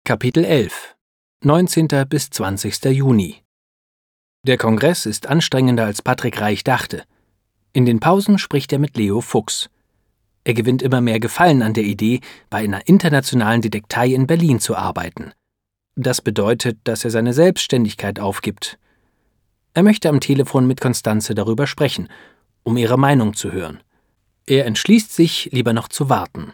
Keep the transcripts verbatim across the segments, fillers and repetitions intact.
Kapitel elf neunzehnter bis zwanzigster Juni. Der Kongress ist anstrengender, als Patrick Reich dachte. In den Pausen spricht er mit Leo Fuchs. Er gewinnt immer mehr Gefallen an der Idee, bei einer internationalen Detektei in Berlin zu arbeiten. Das bedeutet, dass er seine Selbstständigkeit aufgibt. Er möchte am Telefon mit Constanze darüber sprechen, um ihre Meinung zu hören. Er entschließt sich, lieber noch zu warten.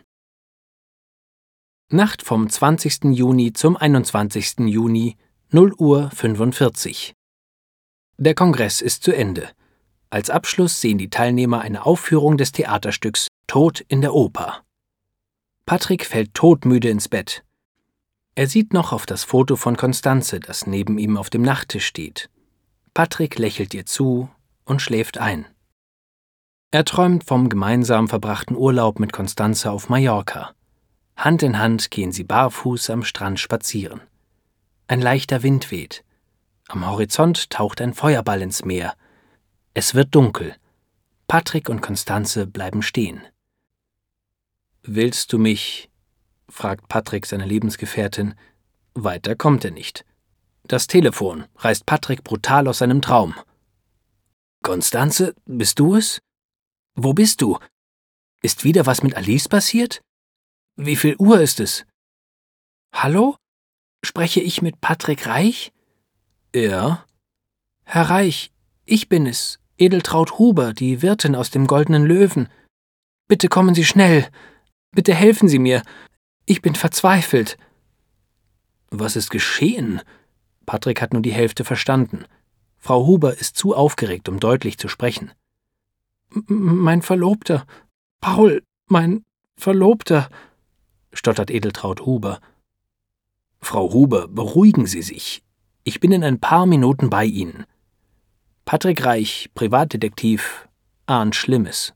Nacht vom zwanzigsten Juni zum einundzwanzigsten Juni, null Uhr fünfundvierzig. Der Kongress ist zu Ende. Als Abschluss sehen die Teilnehmer eine Aufführung des Theaterstücks Tod in der Oper. Patrick fällt todmüde ins Bett. Er sieht noch auf das Foto von Constanze, das neben ihm auf dem Nachttisch steht. Patrick lächelt ihr zu und schläft ein. Er träumt vom gemeinsam verbrachten Urlaub mit Constanze auf Mallorca. Hand in Hand gehen sie barfuß am Strand spazieren. Ein leichter Wind weht. Am Horizont taucht ein Feuerball ins Meer. Es wird dunkel. Patrick und Constanze bleiben stehen. »Willst du mich?« fragt Patrick seine Lebensgefährtin. Weiter kommt er nicht. Das Telefon reißt Patrick brutal aus seinem Traum. »Constanze, bist du es? Wo bist du? Ist wieder was mit Alice passiert? Wie viel Uhr ist es?« »Hallo? Spreche ich mit Patrick Reich?« »Ja.« »Herr Reich, ich bin es, Edeltraud Huber, die Wirtin aus dem Goldenen Löwen. Bitte kommen Sie schnell. Bitte helfen Sie mir. Ich bin verzweifelt.« »Was ist geschehen?« Patrick hat nur die Hälfte verstanden. Frau Huber ist zu aufgeregt, um deutlich zu sprechen. M- »Mein Verlobter, Paul, mein Verlobter«, stottert Edeltraud Huber. »Frau Huber, beruhigen Sie sich. Ich bin in ein paar Minuten bei Ihnen.« Patrick Reich, Privatdetektiv, ahnt Schlimmes.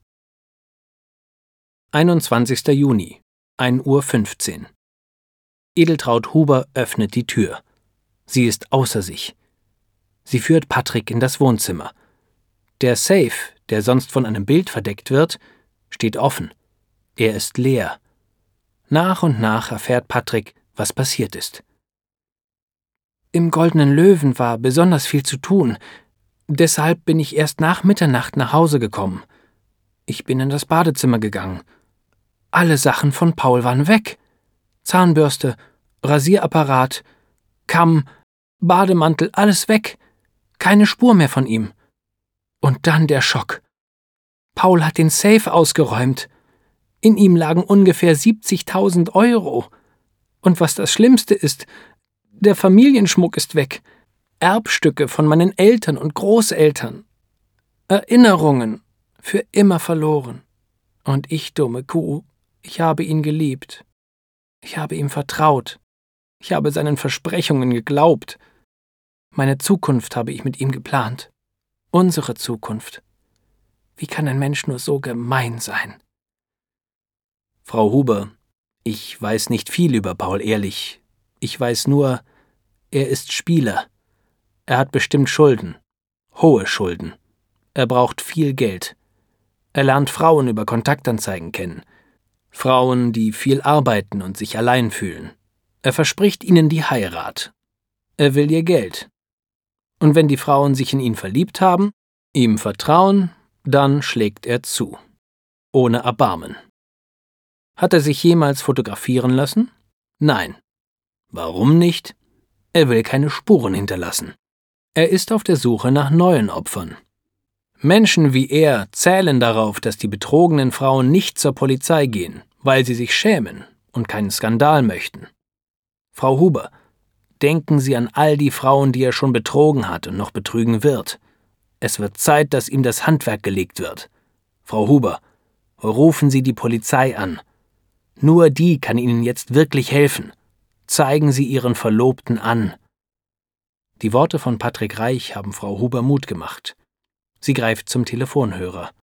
einundzwanzigster Juni, ein Uhr fünfzehn. Edeltraud Huber öffnet die Tür. Sie ist außer sich. Sie führt Patrick in das Wohnzimmer. Der Safe, der sonst von einem Bild verdeckt wird, steht offen. Er ist leer. Nach und nach erfährt Patrick, was passiert ist. »Im Goldenen Löwen war besonders viel zu tun. Deshalb bin ich erst nach Mitternacht nach Hause gekommen. Ich bin in das Badezimmer gegangen. Alle Sachen von Paul waren weg. Zahnbürste, Rasierapparat, Kamm, Bademantel, alles weg. Keine Spur mehr von ihm. Und dann der Schock. Paul hat den Safe ausgeräumt. In ihm lagen ungefähr siebzigtausend Euro. Und was das Schlimmste ist, der Familienschmuck ist weg. Erbstücke von meinen Eltern und Großeltern. Erinnerungen, für immer verloren. Und ich, dumme Kuh, ich habe ihn geliebt. Ich habe ihm vertraut. Ich habe seinen Versprechungen geglaubt. Meine Zukunft habe ich mit ihm geplant. Unsere Zukunft. Wie kann ein Mensch nur so gemein sein?« »Frau Huber, ich weiß nicht viel über Paul Ehrlich. Ich weiß nur, er ist Spieler. Er hat bestimmt Schulden. Hohe Schulden. Er braucht viel Geld. Er lernt Frauen über Kontaktanzeigen kennen. Frauen, die viel arbeiten und sich allein fühlen. Er verspricht ihnen die Heirat. Er will ihr Geld. Und wenn die Frauen sich in ihn verliebt haben, ihm vertrauen, dann schlägt er zu. Ohne Erbarmen. Hat er sich jemals fotografieren lassen? Nein. Warum nicht? Er will keine Spuren hinterlassen. Er ist auf der Suche nach neuen Opfern. Menschen wie er zählen darauf, dass die betrogenen Frauen nicht zur Polizei gehen, weil sie sich schämen und keinen Skandal möchten. Frau Huber, denken Sie an all die Frauen, die er schon betrogen hat und noch betrügen wird. Es wird Zeit, dass ihm das Handwerk gelegt wird. Frau Huber, rufen Sie die Polizei an. Nur die kann Ihnen jetzt wirklich helfen. Zeigen Sie Ihren Verlobten an.« Die Worte von Patrick Reich haben Frau Huber Mut gemacht. Sie greift zum Telefonhörer.